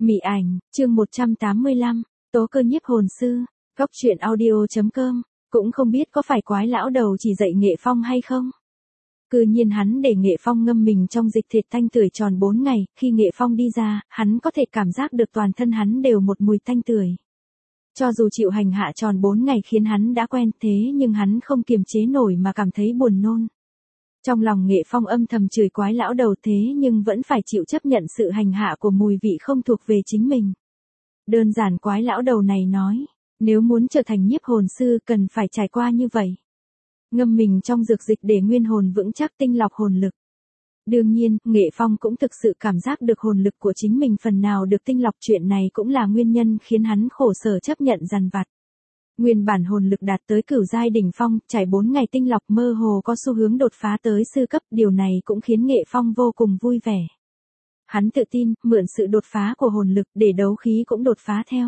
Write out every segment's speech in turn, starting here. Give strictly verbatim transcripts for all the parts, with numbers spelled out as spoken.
Mị ảnh, chương một trăm tám mươi lăm, tố cơ nhiếp hồn sư, góc truyện audio.com, cũng không biết có phải quái lão đầu chỉ dạy Nghệ Phong hay không. Cư nhiên hắn để Nghệ Phong ngâm mình trong dịch thịt tanh tưởi tròn bốn ngày, khi Nghệ Phong đi ra, hắn có thể cảm giác được toàn thân hắn đều một mùi tanh tưởi. Cho dù chịu hành hạ tròn bốn ngày khiến hắn đã quen thế nhưng hắn không kiềm chế nổi mà cảm thấy buồn nôn. Trong lòng Nghệ Phong âm thầm chửi quái lão đầu thế nhưng vẫn phải chịu chấp nhận sự hành hạ của mùi vị không thuộc về chính mình. Đơn giản quái lão đầu này nói, nếu muốn trở thành nhiếp hồn sư cần phải trải qua như vậy. Ngâm mình trong dược dịch để nguyên hồn vững chắc tinh lọc hồn lực. Đương nhiên, Nghệ Phong cũng thực sự cảm giác được hồn lực của chính mình phần nào được tinh lọc, chuyện này cũng là nguyên nhân khiến hắn khổ sở chấp nhận dằn vặt. Nguyên bản hồn lực đạt tới cửu giai đỉnh phong, trải bốn ngày tinh lọc mơ hồ có xu hướng đột phá tới sư cấp, điều này cũng khiến Nghệ Phong vô cùng vui vẻ. Hắn tự tin, mượn sự đột phá của hồn lực để đấu khí cũng đột phá theo.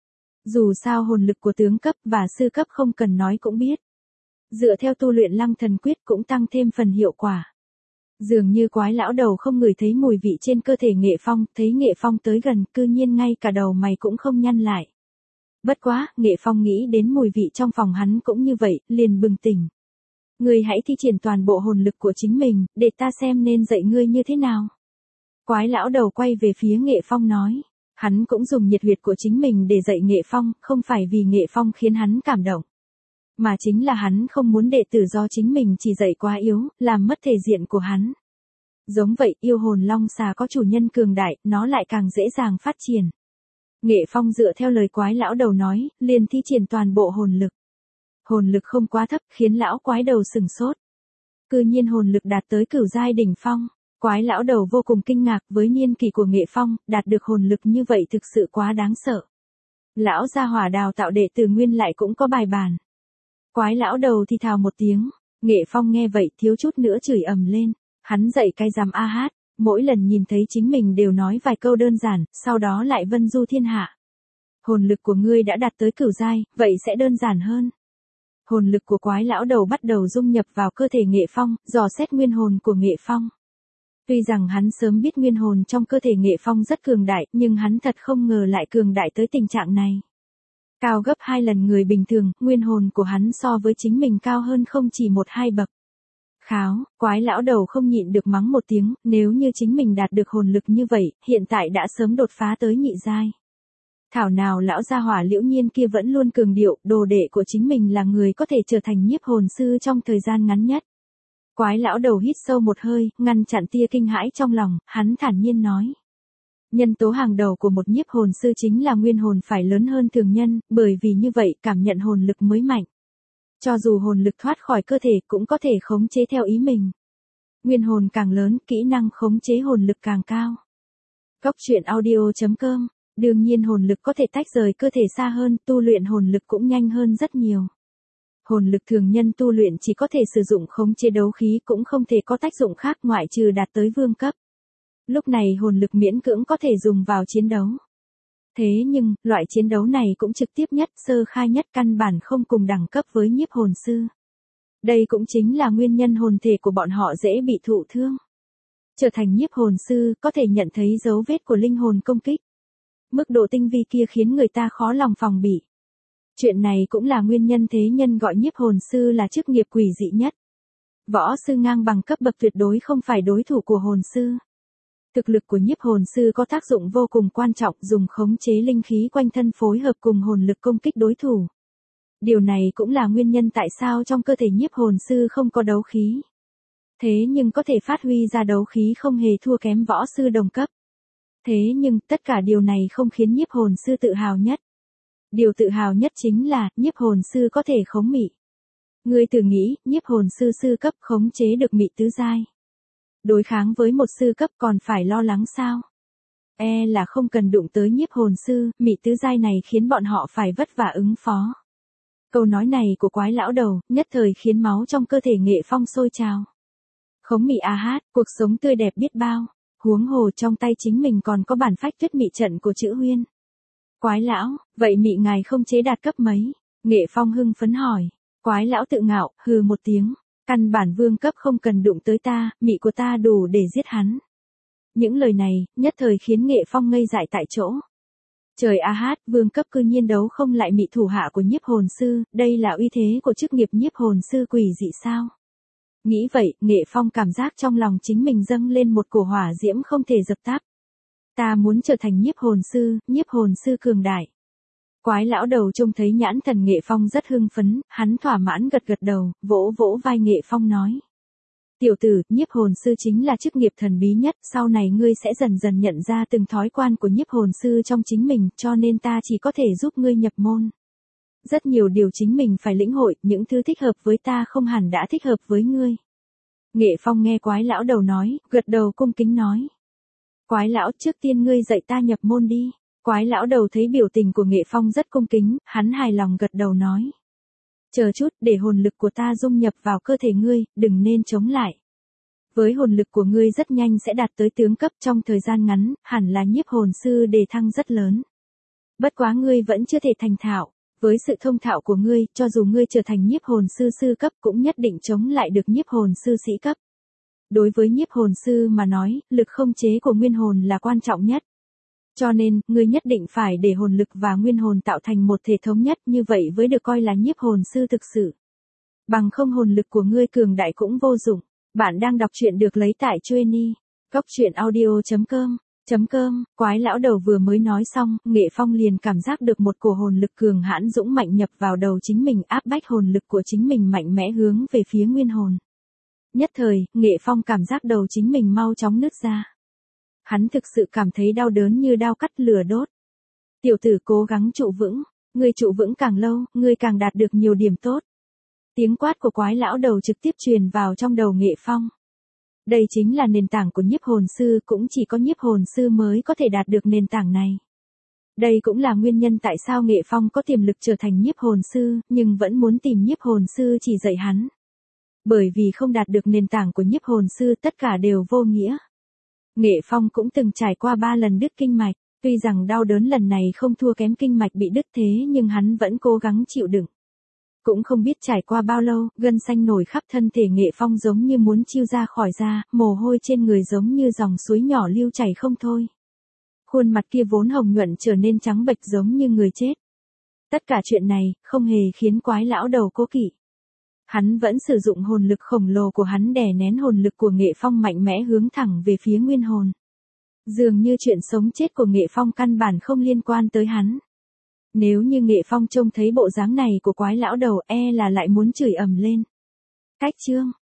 Dù sao hồn lực của tướng cấp và sư cấp không cần nói cũng biết. Dựa theo tu luyện Lăng Thần Quyết cũng tăng thêm phần hiệu quả. Dường như quái lão đầu không ngửi thấy mùi vị trên cơ thể Nghệ Phong, thấy Nghệ Phong tới gần, cư nhiên ngay cả đầu mày cũng không nhăn lại. Bất quá, Nghệ Phong nghĩ đến mùi vị trong phòng hắn cũng như vậy, liền bừng tỉnh. Ngươi hãy thi triển toàn bộ hồn lực của chính mình, để ta xem nên dạy ngươi như thế nào. Quái lão đầu quay về phía Nghệ Phong nói. Hắn cũng dùng nhiệt huyết của chính mình để dạy Nghệ Phong, không phải vì Nghệ Phong khiến hắn cảm động. Mà chính là hắn không muốn đệ tử do chính mình chỉ dạy quá yếu, làm mất thể diện của hắn. Giống vậy, yêu hồn long xà có chủ nhân cường đại, nó lại càng dễ dàng phát triển. Nghệ Phong dựa theo lời quái lão đầu nói, liền thi triển toàn bộ hồn lực. Hồn lực không quá thấp, khiến lão quái đầu sừng sốt. Cư nhiên hồn lực đạt tới cửu giai đỉnh phong. Quái lão đầu vô cùng kinh ngạc với niên kỷ của Nghệ Phong, đạt được hồn lực như vậy thực sự quá đáng sợ. Lão gia hỏa đào tạo đệ tử nguyên lại cũng có bài bản. Quái lão đầu thì thào một tiếng, Nghệ Phong nghe vậy thiếu chút nữa chửi ầm lên, hắn dậy cái rằm a hát, mỗi lần nhìn thấy chính mình đều nói vài câu đơn giản, sau đó lại vân du thiên hạ. Hồn lực của ngươi đã đạt tới cửu giai, vậy sẽ đơn giản hơn. Hồn lực của quái lão đầu bắt đầu dung nhập vào cơ thể Nghệ Phong, dò xét nguyên hồn của Nghệ Phong. Tuy rằng hắn sớm biết nguyên hồn trong cơ thể Nghệ Phong rất cường đại, nhưng hắn thật không ngờ lại cường đại tới tình trạng này. Cao gấp hai lần người bình thường, nguyên hồn của hắn so với chính mình cao hơn không chỉ một hai bậc. Kháo, quái lão đầu không nhịn được mắng một tiếng, nếu như chính mình đạt được hồn lực như vậy, hiện tại đã sớm đột phá tới nhị giai. Thảo nào lão gia hỏa Liễu Nhiên kia vẫn luôn cường điệu, đồ đệ của chính mình là người có thể trở thành nhiếp hồn sư trong thời gian ngắn nhất. Quái lão đầu hít sâu một hơi, ngăn chặn tia kinh hãi trong lòng, hắn thản nhiên nói. Nhân tố hàng đầu của một nhiếp hồn sư chính là nguyên hồn phải lớn hơn thường nhân, bởi vì như vậy cảm nhận hồn lực mới mạnh. Cho dù hồn lực thoát khỏi cơ thể cũng có thể khống chế theo ý mình. Nguyên hồn càng lớn, kỹ năng khống chế hồn lực càng cao. Góc truyện audio.com, đương nhiên hồn lực có thể tách rời cơ thể xa hơn, tu luyện hồn lực cũng nhanh hơn rất nhiều. Hồn lực thường nhân tu luyện chỉ có thể sử dụng khống chế đấu khí cũng không thể có tác dụng khác ngoại trừ đạt tới vương cấp. Lúc này hồn lực miễn cưỡng có thể dùng vào chiến đấu. Thế nhưng, loại chiến đấu này cũng trực tiếp nhất, sơ khai nhất, căn bản không cùng đẳng cấp với nhiếp hồn sư. Đây cũng chính là nguyên nhân hồn thể của bọn họ dễ bị thụ thương. Trở thành nhiếp hồn sư, có thể nhận thấy dấu vết của linh hồn công kích. Mức độ tinh vi kia khiến người ta khó lòng phòng bị. Chuyện này cũng là nguyên nhân thế nhân gọi nhiếp hồn sư là chức nghiệp quỷ dị nhất. Võ sư ngang bằng cấp bậc tuyệt đối không phải đối thủ của hồn sư. Thực lực của nhiếp hồn sư có tác dụng vô cùng quan trọng, dùng khống chế linh khí quanh thân phối hợp cùng hồn lực công kích đối thủ. Điều này cũng là nguyên nhân tại sao trong cơ thể nhiếp hồn sư không có đấu khí. Thế nhưng có thể phát huy ra đấu khí không hề thua kém võ sư đồng cấp. Thế nhưng tất cả điều này không khiến nhiếp hồn sư tự hào nhất. Điều tự hào nhất chính là, nhiếp hồn sư có thể khống mị. Ngươi thử nghĩ, nhiếp hồn sư sư cấp khống chế được mị tứ giai. Đối kháng với một sư cấp còn phải lo lắng sao? E là không cần đụng tới nhiếp hồn sư, mị tứ giai này khiến bọn họ phải vất vả ứng phó. Câu nói này của quái lão đầu, nhất thời khiến máu trong cơ thể Nghệ Phong sôi trào. Khống mị a hát, cuộc sống tươi đẹp biết bao, huống hồ trong tay chính mình còn có bản phách tuyết mị trận của chữ Huyên. Quái lão, vậy mị ngài không chế đạt cấp mấy? Nghệ Phong hưng phấn hỏi. Quái lão tự ngạo, hừ một tiếng. Căn bản vương cấp không cần đụng tới ta, mị của ta đủ để giết hắn. Những lời này, nhất thời khiến Nghệ Phong ngây dại tại chỗ. Trời a hát, vương cấp cư nhiên đấu không lại mị thủ hạ của nhiếp hồn sư, đây là uy thế của chức nghiệp nhiếp hồn sư quỷ dị sao? Nghĩ vậy, Nghệ Phong cảm giác trong lòng chính mình dâng lên một cổ hỏa diễm không thể dập tắt. Ta muốn trở thành nhiếp hồn sư, nhiếp hồn sư cường đại. Quái lão đầu trông thấy nhãn thần Nghệ Phong rất hưng phấn, hắn thỏa mãn gật gật đầu, vỗ vỗ vai Nghệ Phong nói. Tiểu tử, nhiếp hồn sư chính là chức nghiệp thần bí nhất, sau này ngươi sẽ dần dần nhận ra từng thói quan của nhiếp hồn sư trong chính mình, cho nên ta chỉ có thể giúp ngươi nhập môn. Rất nhiều điều chính mình phải lĩnh hội, những thứ thích hợp với ta không hẳn đã thích hợp với ngươi. Nghệ Phong nghe quái lão đầu nói, gật đầu cung kính nói. Quái lão, trước tiên ngươi dạy ta nhập môn đi. Quái lão đầu thấy biểu tình của Nghệ Phong rất cung kính, hắn hài lòng gật đầu nói. Chờ chút, để hồn lực của ta dung nhập vào cơ thể ngươi, đừng nên chống lại. Với hồn lực của ngươi rất nhanh sẽ đạt tới tướng cấp trong thời gian ngắn, hẳn là nhiếp hồn sư đề thăng rất lớn. Bất quá ngươi vẫn chưa thể thành thạo, với sự thông thạo của ngươi, cho dù ngươi trở thành nhiếp hồn sư sư cấp cũng nhất định chống lại được nhiếp hồn sư sĩ cấp. Đối với nhiếp hồn sư mà nói, lực không chế của nguyên hồn là quan trọng nhất. Cho nên, ngươi nhất định phải để hồn lực và nguyên hồn tạo thành một thể thống nhất, như vậy mới được coi là nhiếp hồn sư thực sự. Bằng không hồn lực của ngươi cường đại cũng vô dụng. Bạn đang đọc truyện được lấy tại Chueny, cốc truyện audio chấm com. Chấm cơm, quái lão đầu vừa mới nói xong, Nghệ Phong liền cảm giác được một cổ hồn lực cường hãn dũng mạnh nhập vào đầu chính mình, áp bách hồn lực của chính mình mạnh mẽ hướng về phía nguyên hồn. Nhất thời, Nghệ Phong cảm giác đầu chính mình mau chóng nứt ra. Hắn thực sự cảm thấy đau đớn như đao cắt lửa đốt. Tiểu tử cố gắng trụ vững, ngươi trụ vững càng lâu, ngươi càng đạt được nhiều điểm tốt. Tiếng quát của quái lão đầu trực tiếp truyền vào trong đầu Nghệ Phong. Đây chính là nền tảng của nhiếp hồn sư, cũng chỉ có nhiếp hồn sư mới có thể đạt được nền tảng này. Đây cũng là nguyên nhân tại sao Nghệ Phong có tiềm lực trở thành nhiếp hồn sư, nhưng vẫn muốn tìm nhiếp hồn sư chỉ dạy hắn. Bởi vì không đạt được nền tảng của nhiếp hồn sư tất cả đều vô nghĩa. Nghệ Phong cũng từng trải qua ba lần đứt kinh mạch, tuy rằng đau đớn lần này không thua kém kinh mạch bị đứt thế nhưng hắn vẫn cố gắng chịu đựng. Cũng không biết trải qua bao lâu, gân xanh nổi khắp thân thể Nghệ Phong giống như muốn chiêu ra khỏi da, mồ hôi trên người giống như dòng suối nhỏ lưu chảy không thôi. Khuôn mặt kia vốn hồng nhuận trở nên trắng bệch giống như người chết. Tất cả chuyện này, không hề khiến quái lão đầu cố kỵ. Hắn vẫn sử dụng hồn lực khổng lồ của hắn đè nén hồn lực của Nghệ Phong mạnh mẽ hướng thẳng về phía nguyên hồn. Dường như chuyện sống chết của Nghệ Phong căn bản không liên quan tới hắn. Nếu như Nghệ Phong trông thấy bộ dáng này của quái lão đầu e là lại muốn chửi ầm lên. Cách chương